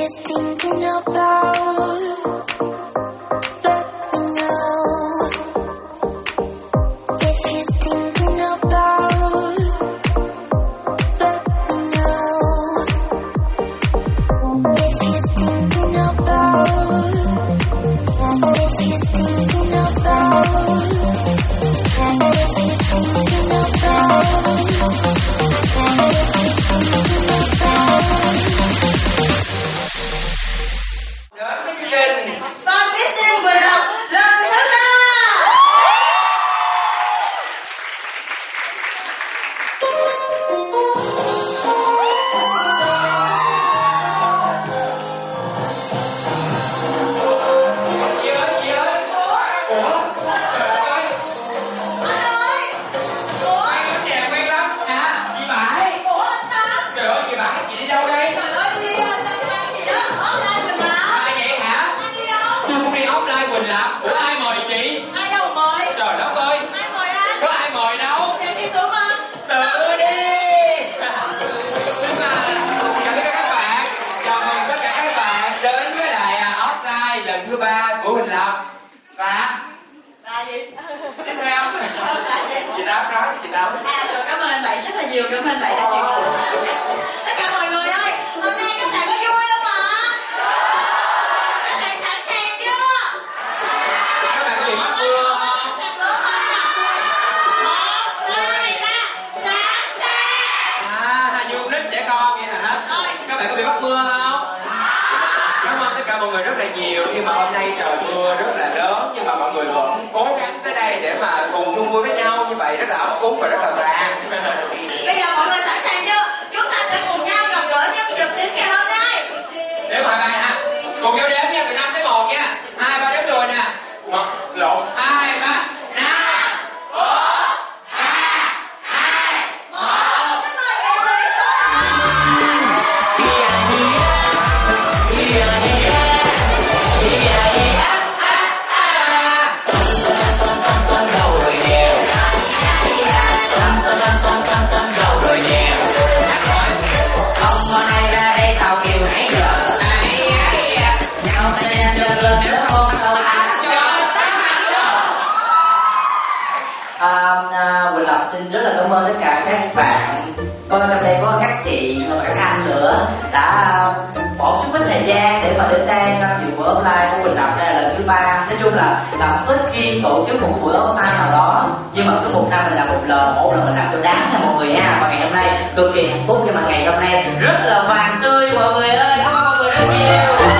Quỳnh Lập xin rất là cảm ơn tất cả các bạn. Còn trong đây có các chị và các anh nữa đã bỏ chút ít thời gian để mà đến đây tham dự bữa online của Quỳnh Lập. Đây là lần thứ 3. Nói chung là Lập ít khi tổ chức một bữa online nào đó, nhưng mà cứ một năm mình làm một lần mình làm cho đáng cho mọi người nha. Và ngày hôm nay cực kỳ hạnh phúc, nhưng mà ngày hôm nay rất là vàng tươi mọi người ơi. Cảm ơn mọi người rất nhiều.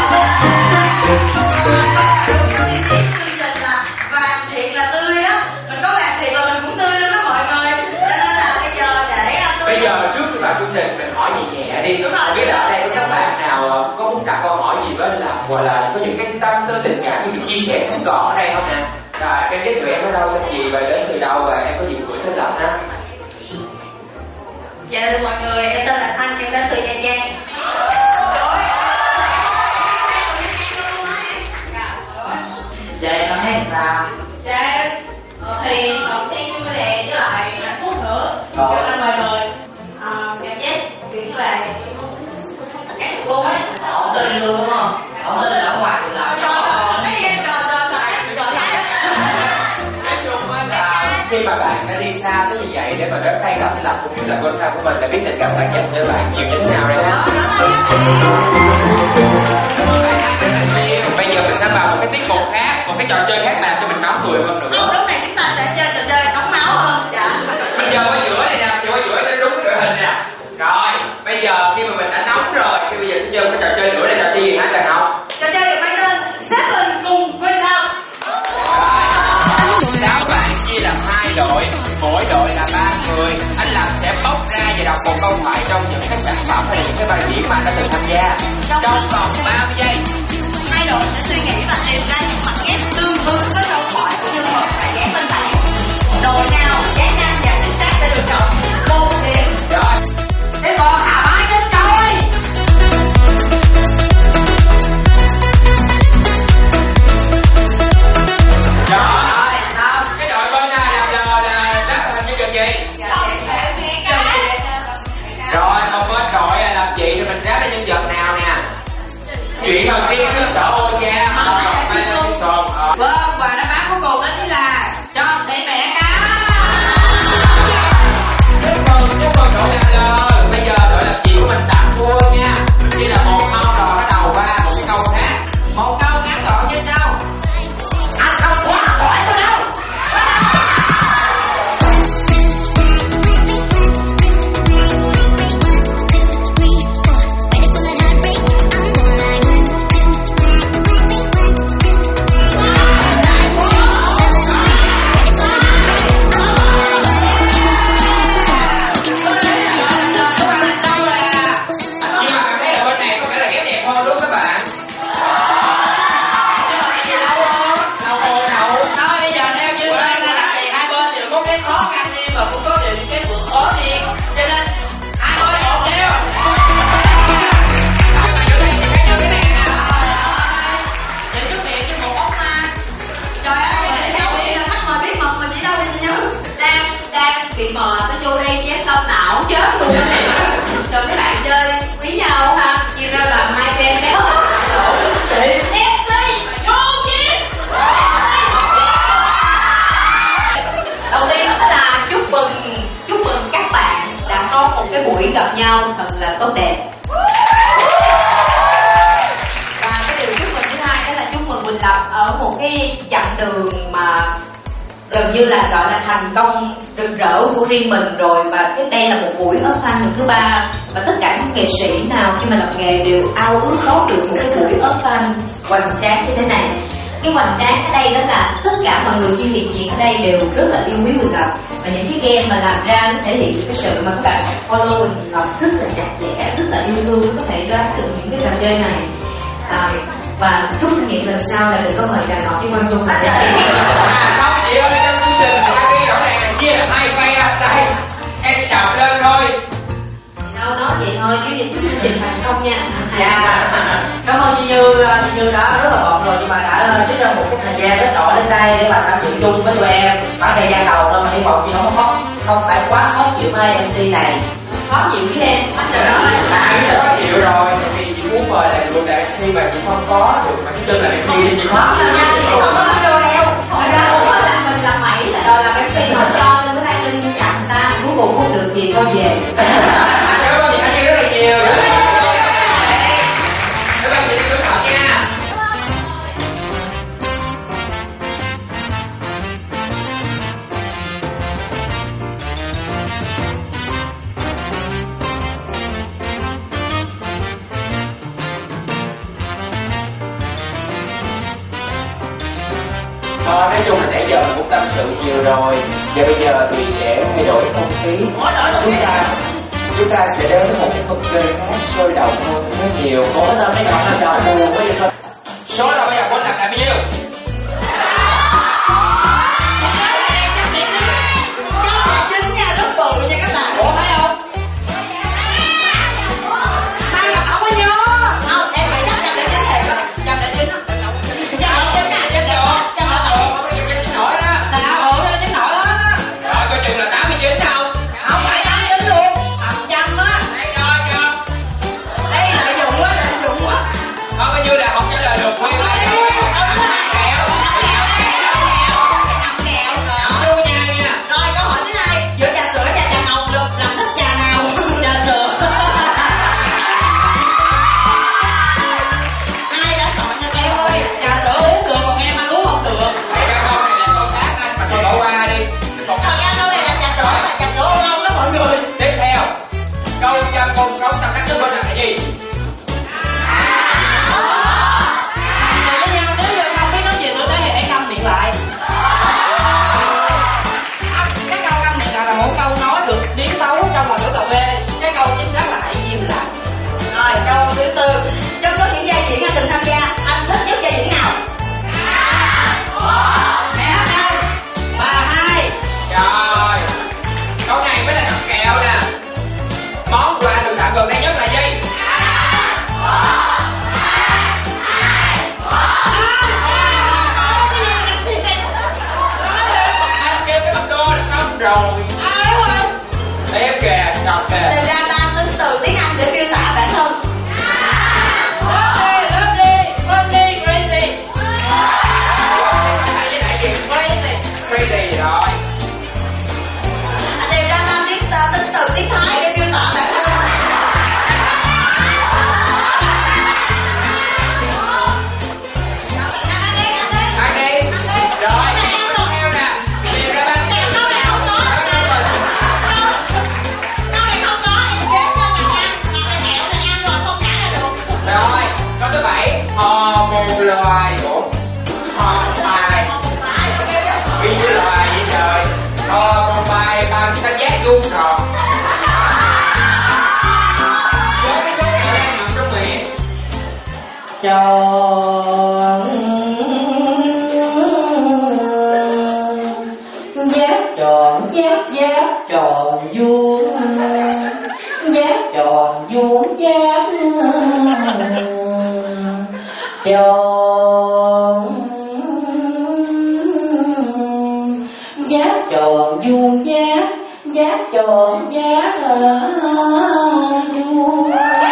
Vàng thiệt là tươi á, mình có vàng thiệt là mình cũng tươi luôn đó mọi người. Cho nên là bây giờ trước khi vào chương trình mình hỏi nhẹ nhẹ đi. Không biết là ở đây có các bạn nào có muốn đặt câu hỏi gì với Lập, hoặc là có những cái tâm tư tình cảm như được chia sẻ không còn ở đây không nè? Rồi em giới thiệu em ở đâu, tên gì và đến từ đâu, và em có gì gửi tới Lập ha? Dạ mọi người, em tên là Thanh, em đến từ Nha Trang. Dạ em nói hết sao? Dạ thì đầu tiên tôi đề với lại hạnh phúc nữa cho nên mọi người cảm giác chuyện là các cô ấy Ổn tin luôn đúng không? Ổn tin ở ngoài thì là khi mà bạn đã đi xa tới như vậy để mà đến đây gặp Lập cũng như là con trai của mình, là biết tình cảm bạn dành cho bạn nhiều như thế nào đây ha? Bây giờ mình sẽ vào một cái tiết mục khác, một cái trò chơi khác làm cho mình máu cười hơn nữa. Lúc này chúng ta sẽ chơi trò chơi nóng máu hơn. Dạ. Mình giờ qua giữa này nè, qua giữa để đúng đội hình nè. Rồi, bây giờ khi mà mình đã nóng rồi, thì bây giờ sẽ chơi một cái trò chơi nữa. Đây trò chơi gì hả Trần Ngọc? Trò chơi được mang tên Seven cùng Quỳnh Lập. Sáu bạn chia làm 2 đội, mỗi đội là 3 người. Anh Lập sẽ bóc ra và đọc một câu thoại trong những cái sản phẩm hay là những cái bài diễn mà anh đã từng tham gia trong vòng 30 giây. Hai đội sẽ suy nghĩ và tìm ra những mảnh ghép tương ứng với câu thoại của nhân vật và ghép bên cạnh. Đội nào ghép nhanh và chính xác sẽ được chọn 1 điểm. Rồi, thế còn thả ba trên trời. rồi, cái đội bên này là đáp hình như được gì? Rồi, còn bên đội là làm gì thì mình ráp cái nhân vật nào nè? chuyện đầu tiên cứ sợ nha. Vâng, và đáp án cuối cùng đó chính là cho thầy mẹ cá. Chúc mừng đội làm lời. Bây giờ đội làm chị của mình đã thua nha. Chỉ là một câu rồi bắt đầu qua một cái câu khác. Một câu ngắn gọn như sau. Anh không quá hỏi tôi đâu. Bị mờ nó vô đây chép tao não chết luôn đó nè. Rồi mấy bạn chơi quý nhau ha, chia ra làm hai phe béo ép đi vô chứ. Đầu tiên đó là chúc mừng các bạn đã có một cái buổi gặp nhau thật là tốt đẹp. Và cái điều chúc mừng thứ hai đó là chúc mừng Quỳnh Lập ở một cái chặng đường mà gần như là gọi là thành công rực rỡ của riêng mình rồi. Và đây là một buổi ớt xanh lần thứ 3 và tất cả các nghệ sĩ nào khi mà làm nghề đều ao ước có được một cái buổi ớt xanh hoành tráng như thế này. Cái hoành tráng ở đây đó là tất cả mọi người khi hiện diện ở đây đều rất là yêu quý Quỳnh Lập, và những cái game mà làm ra nó thể hiện cái sự mà các bạn follow Quỳnh Lập rất là chặt chẽ, rất là yêu thương, có thể đoán được những cái trò chơi này. Và rút kinh nghiệm lần sau là đừng có mời đàn ngọt đi quan trung lại. Không chị ơi, trong chương trình hai cái rõ ràng là chia là hai phe. Đây em chọc lên thôi. Đâu nói vậy thôi chứ chương trình thành công nha. Dạ. Cảm ơn chị Như đã rất là bận rồi nhưng mà đã trích ra một cái thời gian rất rõ lên đây để mà tham dự chung với tụi em. Khoảng thời gian đầu thôi mà hy vọng chị không phải quá khó chịu với MC này. Khó chịu với em. Chị sẽ khó chịu rồi, tại vì chị muốn mời là người đại MC mà chị không có được, mà cái chân là MC thì chị Khó chịu nha, chị không có đồ đeo. Ở ra không có là mình làm mẩy là đòi làm MC không cho nên mới hay lên chặn ta. Cuối cùng không được gì thôi về. Cảm ơn chị Thanh Như rất là nhiều. Các bạn chị cứ thật nha. Nói chung là nãy giờ mình cũng tâm sự nhiều rồi. Và bây giờ thì để thay đổi không khí, chúng ta sẽ đến một cái phần chơi khác sôi động hơn rất nhiều. Ủa sao mấy cậu nó đầu buồn quá vậy sao? Số là bây giờ Quỳnh Lập là bao nhiêu? Chính nha, rất bự nha các bạn. Ủa phải không? Sao mà không có nhớ? Không, em phải chấp nhận để chính thiệt đó. Chấp để chính đó. Coi chừng là 89 không? Không phải 89 luôn. 100 á. Đây cho. Đây là dụng quá, là dụng quá. Thôi coi như là 100 số 7 hò một loài của hò một bài ghi như loài vậy trời. Hò một bài bằng tam giác vuông tròn. Với số kẹo đang ngậm trong miệng. Tròn giáp tròn giáp tròn vuông giáp tròn vuông giáp tròn giáp tròn vuông giáp tròn giáp vuông.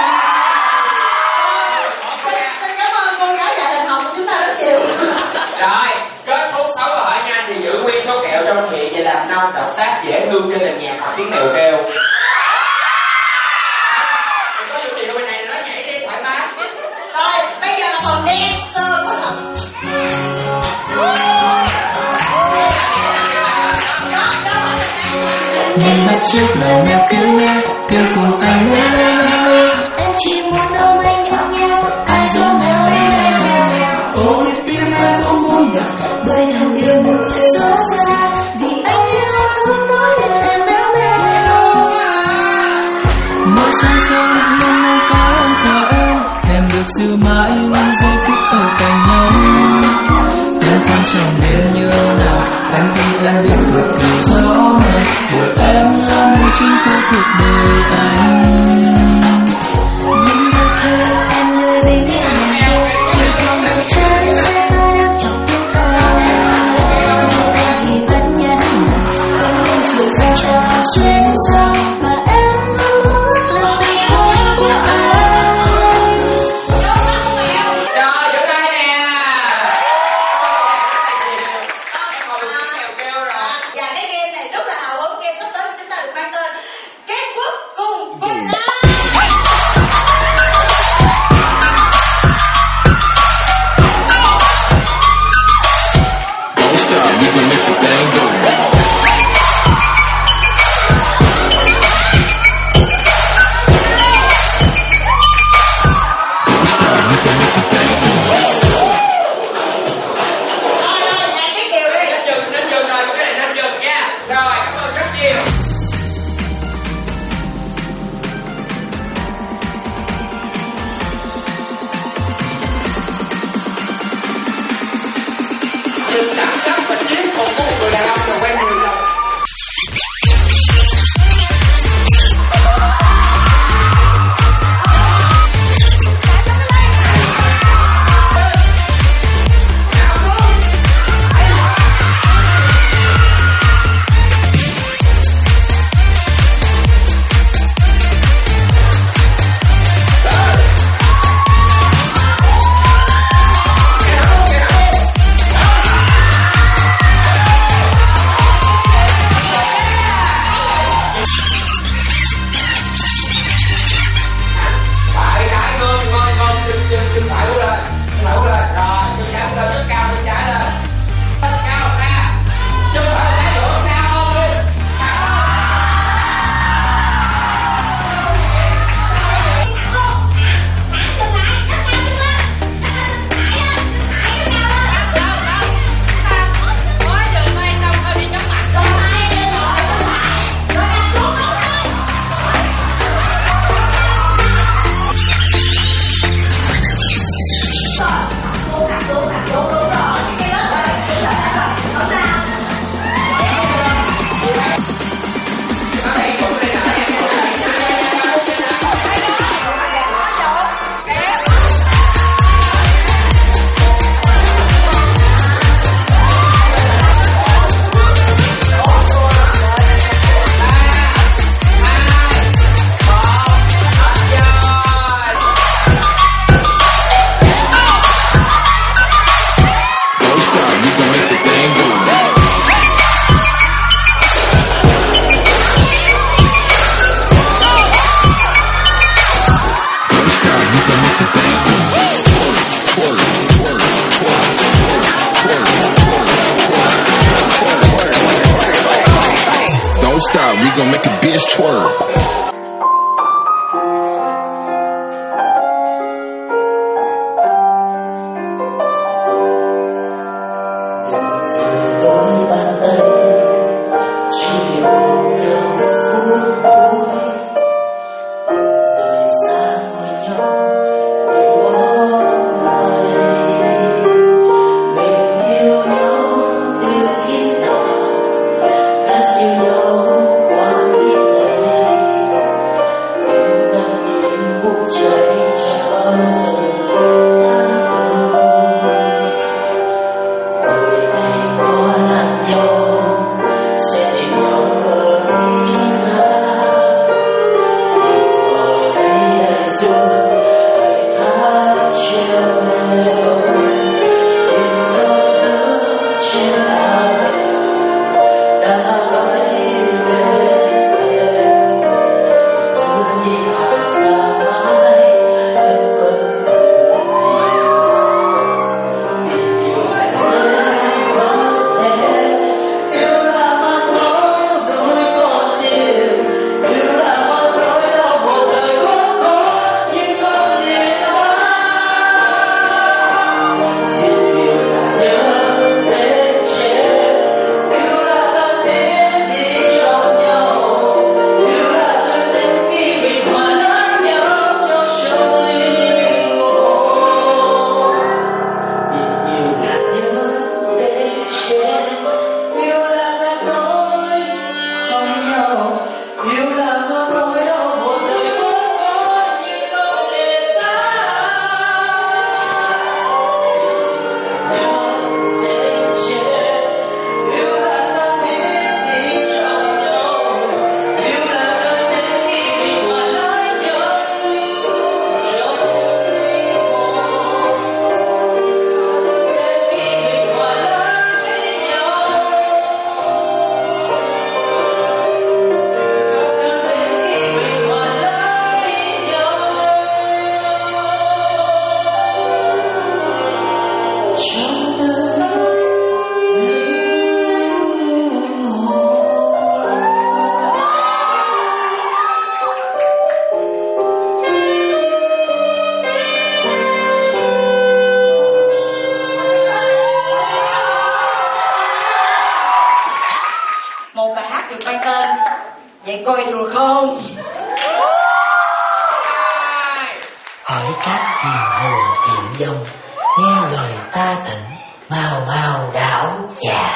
Rồi, kết thúc 6 câu hỏi nhanh thì giữ nguyên số kẹo trong miệng và làm 5 động tác dễ thương trên nền nhạc hoặc tiếng mèo kêu. Có vụ gì bên này nó nhảy đi thoải mái. Rồi, bây giờ là phần dancer của lòng. Nên bắt chước lời nào kêu cùng anh em chỉ muốn ôm anh nhỏ nhẹ, ai giống nào ôi tim anh không muốn nhận, bởi thằng yêu một người xót xa, vì anh yêu không nói được em béo béo. Mỗi sáng sớm luôn mong có em của em, thèm được giữ mãi những giây phút ở cạnh nhau. Em quan trọng đến như nào, anh tin em biết cực kỳ rõ ràng, bởi em là một chính của cuộc đời anh. Nhưng đôi khi em nơi bên em thì không được chân sẽ tới đắp trong tim anh. Nhưng em thì vẫn nhẫn không nên sự ra cho xuyên sâu mà em luôn muốn là vì con của anh. Rồi, chỗ đây nè. Và cái game này rất là hào hứng. Game sắp tới chúng ta được mang tên Kết Quốc cùng Quân Lai. Don't stop, we can make the thing go. Don't stop, we can make the thing go. Rồi, nhà cái kiểu đi. Nên dừng rồi, cái này nên dừng nha. Rồi, cảm ơn rất nhiều. Đừng đẳng cấp và chiến thuật của một người đàn ông là quen 10 lần. Phải trái ngon, chân phải bước lên, rồi, chân trái bước lên, rất cao, chân trái lên, rất cao ra, chân phải trái nữa, cao hơn luôn. Don't stop, we can make the thing go. Don't stop, we can make the thing go. Twerk, twerk, twerk, twerk, twerk, twerk. Don't stop, we gon' make a bitch twerk. Vậy coi được không? Hỏi các hiền hồn thiện dông, nghe lời ta tỉnh, mau mau đảo trà.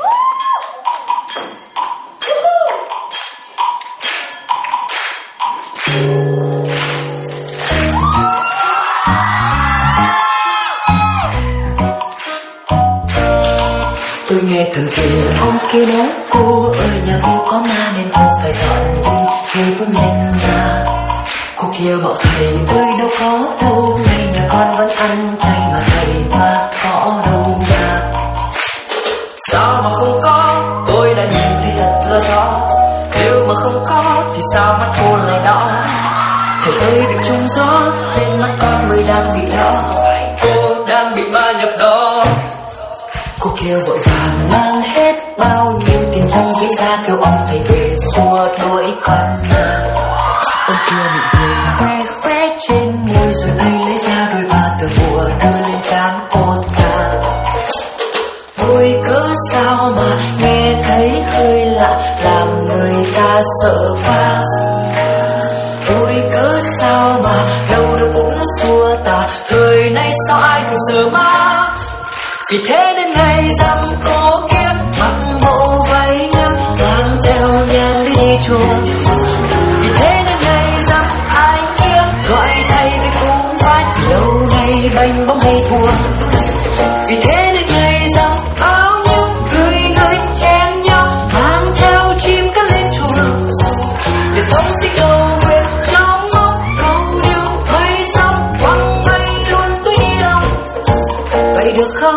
Tôi nghe thằng kia ông kia nói, cô ơi nhà cô có ma nên cô phải dọn đi, thầy cũng nhận ra. Cô kia bảo thầy ơi đâu có đâu, ngày nhà con vẫn ăn chay mà thầy mà có đâu ra. Sao mà không có, tôi đã nhìn thấy thật là rõ, nếu mà không có thì sao mắt cô lại đỏ. Thầy ơi bị trúng gió nên mắt con mới đang bị đỏ, cô đang bị ma nhập đó. Cô kia vội vàng mang hết bao nhiêu tiền trong ví ra, kêu ông thầy về xua đuổi con ma. Ông kia bị cười khoe khoe trên môi rồi tay lấy ra đôi ba tờ bùa đưa lên trán cô ta. Ôi cớ sao mà nghe thấy hơi lạ làm người ta sợ quá. Ôi cớ sao mà đâu đâu cũng xua tà, thời nay sao ai cũng sợ ma. Vì thế đến ngày dằm cô kia mặc bộ váy ngắn mang theo nhang đi chùa. Vì thế đến ngày dằm ai kia gọi thầy với cũng phải lâu nay bênh bóng hay thua. Vì thế đến ngày dằm bao nhiêu người người chen nhau mang theo chim cất lên chùa, để không xin cầu nguyện trong mong cầu điều mây xong quăng mây luôn tôi đi lòng. Vậy được không?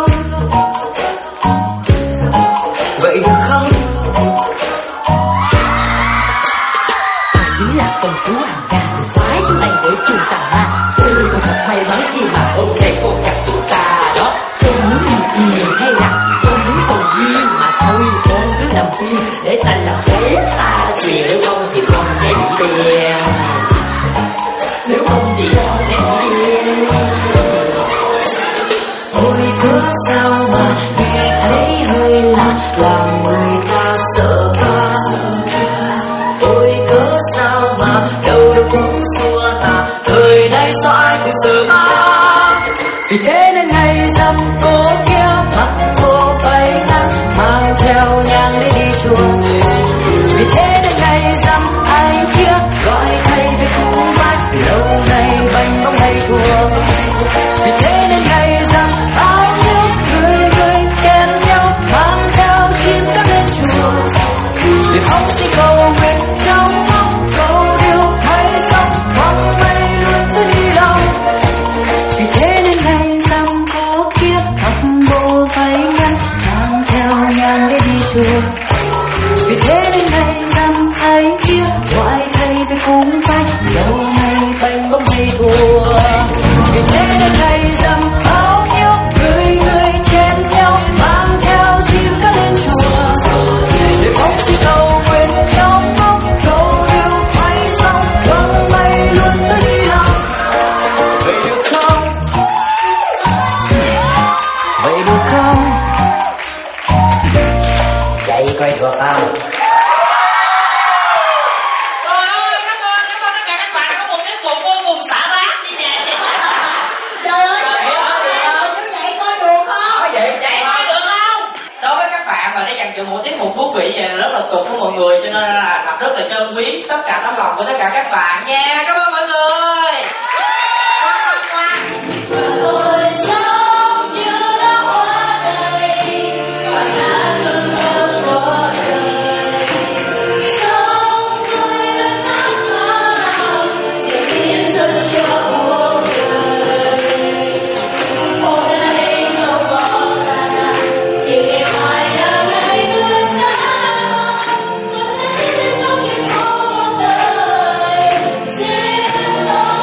Vậy được không? Chính là công chúa hàng ngàn được phái xuống này để trừ tà ma. Ôi con thật may mắn gì mà hôm nay cô gặp tụi ta đó. Cô muốn gì nhiều hay là cô muốn cầu duyên mà thôi. Con cứ làm phim để ta làm thế ta tiền, nếu không thì con sẽ bị tiền. Nếu không thì con sẽ bị tiền. Ôi cớ sao mà nghe thấy hơi lạ làm người ta sợ quá. Ôi cớ sao mà đâu đâu cũng xua tà, thời nay sao ai cũng sợ ma. Vì thế nên ngày dằm cô kia mặc cô váy ngắn mang theo nhang để đi chùa. Vì thế nên ngày dằm ai kia gọi thầy với cũng mãi lâu nay bênh bóng hay thua. Vì thế nên ngày dằm bao nhiêu người người chen nhau mang theo chim cất lên chùa, để không xin cầu nguyện trong mong cầu điều mây xong quăng mây luôn tôi đi đâu. Vì thế nên ngày dằm cô kia mặc bộ váy ngắn mang theo nhang để đi chùa. Vì thế nên ngày dằm ai kia gọi thầy với cũng phải lâu nay bênh bóng hay thua. Vì thế nên ngày dằm bao nhiêu người người chen nhau mang theo chim cất lên chùa, để không xin cầu nguyện trong mong cầu điều mây xong quăng mây luôn tôi đi lòng. Vậy được không? Vậy được không? Vậy coi được không? Trời ơi, cảm ơn tất cả các bạn đã có một cái cuộc vô cùng xả rác như vậy. Trời ơi, như vậy coi được không? Vậy coi được không? Đối với các bạn mà đã dành chừng một tiết mục thú vị vậy là rất là cực của mọi người, cho nên là thật rất là trân quý tất cả tấm lòng của tất cả các bạn nha. Cảm ơn mọi người. Tôi sống như đã qua đời và đã ngừng ngơ qua đời. Sống tôi đã khát khao để hiến dâng cho cuộc đời. Hôm nay dẫu có gian nan thì ngày mai là ngày tươi sáng. Tôi sẽ tiếp tục trên cuộc đời. Sẽ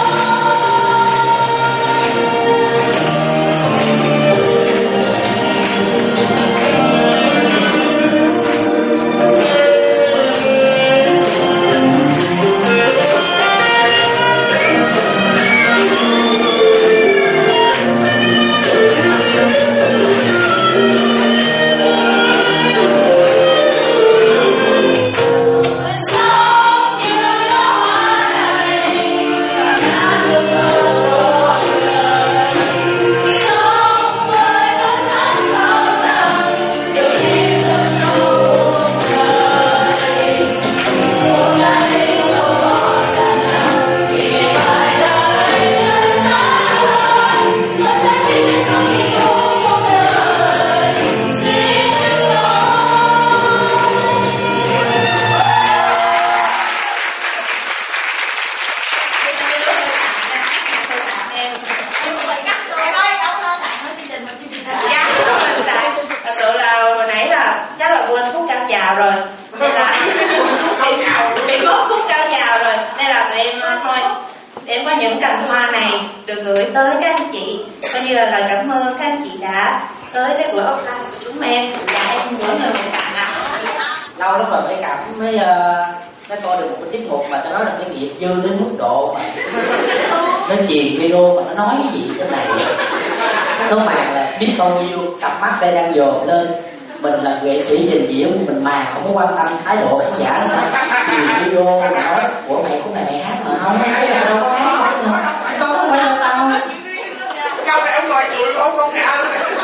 được gửi tới các anh chị, coi như là lời cảm ơn các anh chị đã tới cái buổi offline của chúng em. Dạ em xin gửi lời cảm ạ. Lâu lắm rồi mới cảm mới coi được một cái tiết mục mà ta nói là cái nghiệp dư đến mức độ mà nó chìm video mà nó nói cái gì thế này, nó màng là biết bao nhiêu cặp mắt đây đang dồn lên. Mình là nghệ sĩ trình diễn, mình mà không có quan tâm thái độ khán giả là sao. Nhiều video mà nói của mày khúc này mày hát mà không thấy là đâu có hát đâu có phải đâu tao Câu này ông ngồi cười không con nào.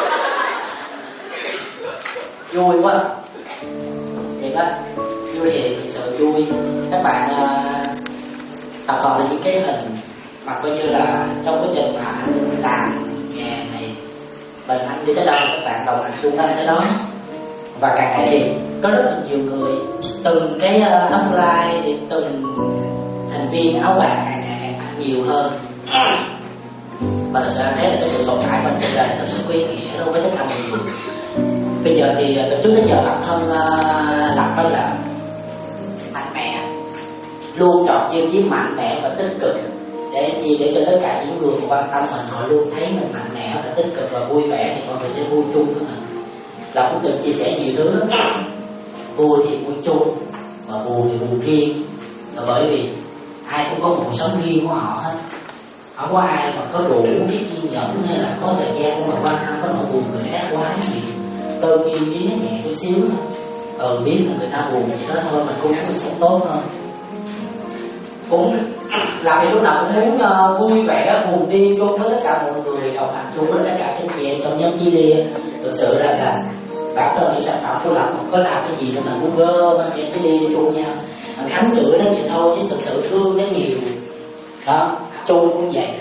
vui quá thiệt á, vui thì thực sự vui. Các bạn tập hợp được những cái hình mà coi như là trong quá trình mà làm nghề này mình anh đi tới đâu các bạn đồng hành chung anh tới đó. Và càng ngày thì có rất là nhiều người từng cái upline thì từng thành viên áo vàng càng tăng nhiều hơn. Và thật ra đấy là cái sự tồn tại mình trên đời thật sự có ý nghĩa đối với tất cả mọi người. Bây giờ thì từ trước đến giờ bản thân Lập đó là mạnh mẽ, luôn chọn tiêu chí mạnh mẽ và tích cực để cho tất cả những người quan tâm mình họ luôn thấy mình mạnh mẽ và tích cực và vui vẻ thì mọi người sẽ vui chung với mình. Là cũng từng chia sẻ nhiều thứ lắm. Vui thì vui chung mà buồn thì buồn riêng, là bởi vì ai cũng có một cuộc sống riêng của họ hết. Không có ai mà có đủ cái kiên nhẫn hay là có thời gian mà quan tâm có nỗi buồn người khác quá nhiều. Đôi khi biết nhẹ chút xíu thôi, biết là người ta buồn gì đó thôi mình cũng muốn sống tốt hơn. Cũng làm gì lúc nào cũng muốn vui vẻ buồn đi chung với tất cả mọi người, đồng hành chung với tất cả các chị em trong nhóm chia đi. Thực sự là bản thân những sản phẩm của Lập không có làm cái gì đâu mà ngu ngơ mà em sẽ đi chung nhau. Khánh chửi nó vậy thôi chứ thực sự thương nó nhiều. Đó, chung cũng vậy.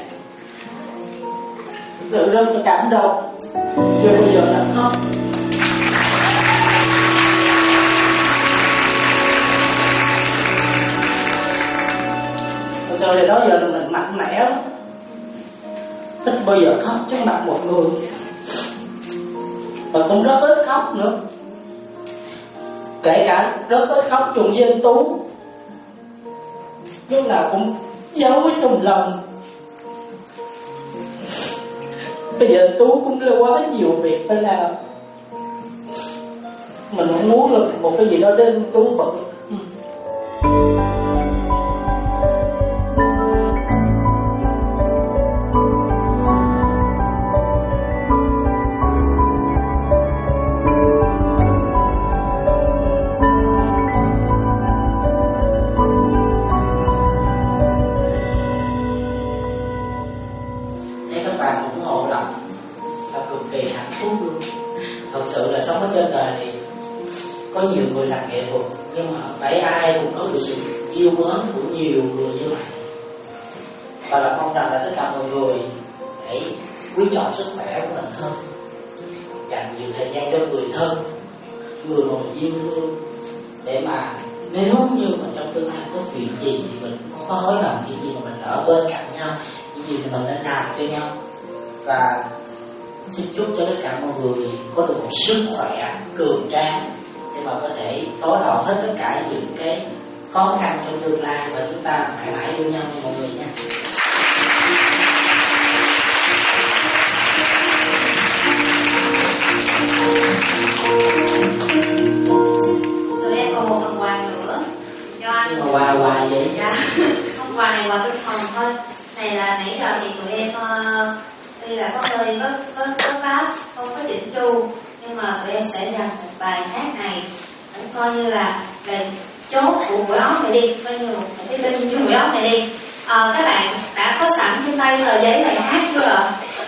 Thực sự rất là cảm động. Chưa bao giờ là khóc. Thực sự là đó giờ là mình mạnh mẽ lắm. Ít bao giờ khóc trước mặt một người. Và cũng rất ít khóc nữa. Kể cả rất ít khóc chung với anh Tú, lúc nào cũng giấu ở trong lòng. Bây giờ Tú cũng là quá nhiều việc phải làm. Mình không muốn là một cái gì đó đến Tú bận. Thật sự là sống ở trên đời thì có nhiều người làm nghệ thuật, nhưng mà phải ai cũng có được sự yêu mến của nhiều người như vậy. Và là mong rằng là tất cả mọi người hãy quý trọng sức khỏe của mình hơn, dành nhiều thời gian cho người thân, người mà mình yêu thương, để mà nếu như mà trong tương lai có chuyện gì thì mình không có hối hận chuyện gì mà mình ở bên cạnh nhau, những gì mà mình đã làm cho nhau. Và xin chúc cho tất cả mọi người có được một sức khỏe cường tráng để mà có thể đối đầu hết tất cả những cái khó khăn trong tương lai, và chúng ta mãi mãi yêu nhau nha mọi người nha. Tụi em còn một phần quà nữa cho anh. Nhưng mà quà vậy? Dạ. Không, quà này quà tinh thần thôi. Này là nãy giờ thì tụi em tuy là có hơi có pháp, không có chỉnh chu, nhưng mà tụi em sẽ dành một bài hát này cũng coi như là chốt của buổi óc này đi, coi như một cái tin của buổi óc này đi. Các bạn đã có sẵn trên tay tờ giấy bài hát chưa ạ?